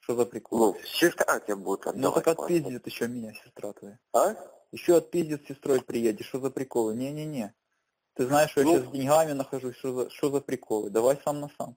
Что за прикол? Ну, сестра тебе будет Ну отдавать. так отпиздит еще меня сестра твоя. А? Еще отпиздит с сестрой приедешь. Что за приколы? Не-не-не. Ты знаешь, что я сейчас с деньгами нахожусь. Что за приколы? Давай сам на сам.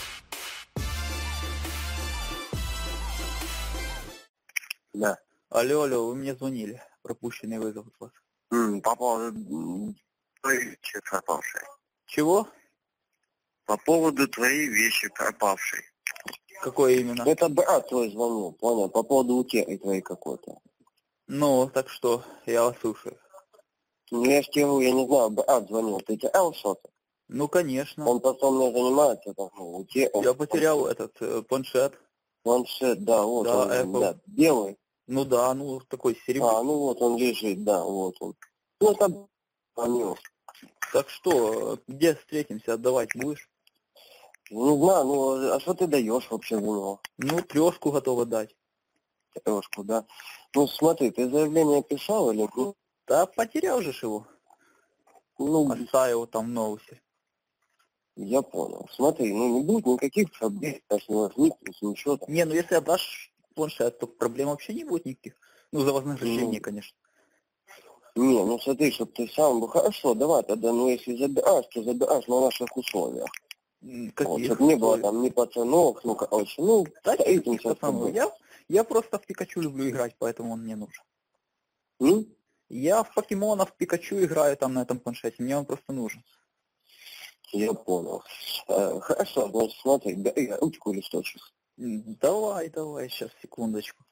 Да. Алло, вы мне звонили. Пропущенный вызов от вас. По поводу твоей вещи пропавшей. Чего? По поводу твоей вещи пропавшей. Какое именно? Это брат твой звонил, понял? По поводу утери твоей какой-то. Ну, так что, я вас слушаю. Ну, я ж тебе говорю, я не знаю, брат звонил. Ты терял что-то? Ну, конечно. Он потом мне занимается, там, Я потерял этот планшет. Планшет, да, вот Да, он, Apple. да, белый. Ну да, ну такой серебряный. Ну вот он лежит, да, вот он. Ну, там звонил. Так что, где встретимся, отдавать будешь? Не знаю, ну, а что ты даешь вообще в него? Ну, 3 готова дать. Трешку, да? Ну, смотри, ты заявление писал или нет? Да потерял же ж его. Ну, Оставил там в ноусе. я понял. Смотри, ну, не будет никаких проблем, если не возникнет, ничего там. Не, ну если отдашь планшет, то проблем вообще не будет никаких. Ну, за вознаграждение, Ну, конечно. Не, ну смотри, чтобы ты сам был. Хорошо, давай тогда, ну, если забираешь, то забираешь на наших условиях. Вот, Каких? чтобы не было там ни пацанов, ну, короче, ну, Да, встретимся с пацаны, тобой. я просто в Пикачу люблю играть, поэтому он мне нужен. М? Я в покемонов Пикачу играю там на этом планшете, мне он просто нужен. Я понял. Хорошо, значит, смотри, бери ручку и листочек. Давай, сейчас, секундочку.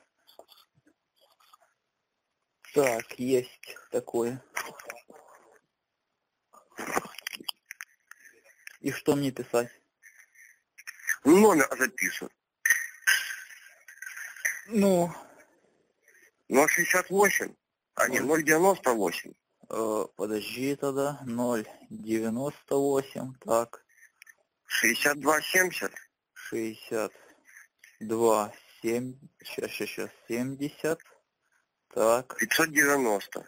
Так, есть такое. И что мне писать? Номер записывай. Ну, 068, а не 098. подожди тогда. 098, так. 6270. 62, 7, сейчас, 70, так, 590.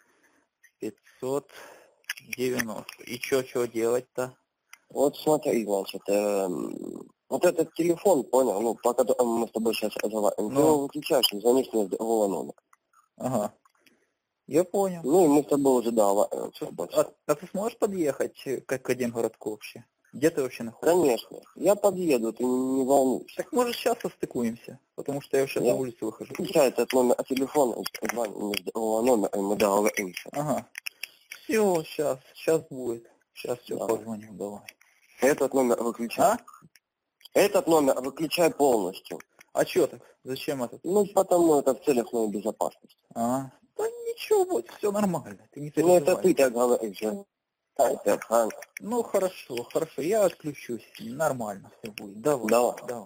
590. И что делать-то? Вот смотри, значит, вот этот телефон, понял, ну, по которому мы с тобой сейчас разговариваем, ты его выключаешь и звонишь мне с другого номера. Ага, я понял. Ну, и мы с тобой уже договариваемся. А ты сможешь подъехать к Академгородку вообще? Где ты вообще находишься? Конечно. Я подъеду, ты не волнуйся. Так может сейчас состыкуемся, потому что я сейчас на улицу выхожу. Включай этот номер телефона, звони мне с другого номера, и мы договоримся. Ага. Все, сейчас будет. Сейчас все, Да. позвоню, давай. Этот номер выключай. А? Этот номер выключай полностью. А что так? Зачем этот? Ну, потому это в целях моей безопасности. Да ничего, будет все нормально. Ты не Ну, переживай. это ты так говоришь, да? Это охрана. Ну, хорошо, я отключусь. Нормально все будет. Давай. Давай.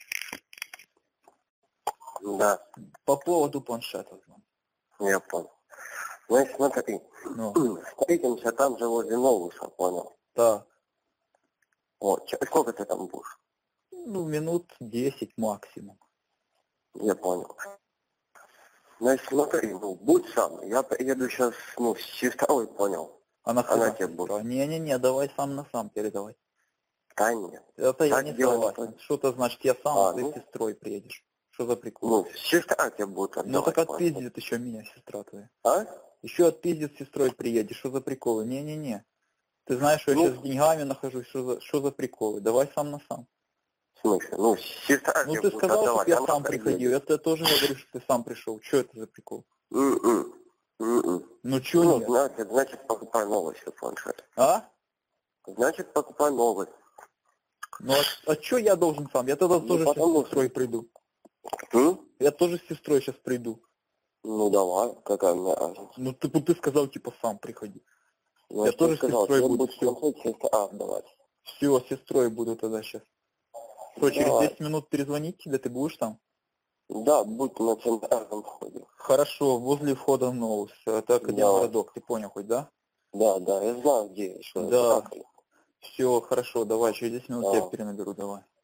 Да, По поводу планшета. я понял. Значит, смотри. Ну, Встретимся там же возле Новуса, понял? так. Вот, сколько ты там будешь? Ну, минут 10 максимум. Я понял. Значит, смотри, ну, будь сам. Я приеду сейчас, ну, с сестрой, понял? Она тебе будет. Не, давай сам на сам передавай. Да нет. Это я Так не делать согласен. Что-то значит, я сам с ну. сестрой приедешь. Что за прикол? Ну, сестра тебе будет Ну отдавать. так отпиздит еще меня, сестра твоя. А? Еще отпиздит с сестрой приедешь. Что за приколы? Не-не-не. Ты знаешь, что я сейчас с деньгами нахожусь. Что за приколы? Давай сам на сам. В смысле? Ну, сестра Ну тебе ты будет сказал, отдавать. что я Она сам приедет. приходил. Я тебе тоже говорю, что ты сам пришел. Что это за прикол? Ну, что нет? значит, покупай новый себе планшет. А? Значит, покупай новый. Ну а что я должен сам? Я тогда тоже сейчас с сестрой приду. Я тоже с сестрой сейчас приду. Ну давай, какая мне разница. Ну ты сказал, типа, сам приходи. Ну, я тоже сказал, с сестрой тебе буду. будет планшет сестра отдавать. Все, с сестрой буду тогда сейчас. Что, через Давай. 10 минут перезвонить тебе, ты будешь там? Да, будь на центральном входе. Хорошо, возле входа в Ноус. Это Академгородок, ты понял хоть, да? Да, я знаю, где, что Да. это. Все, хорошо, давай, через 10 минут Давай. я перенаберу, давай.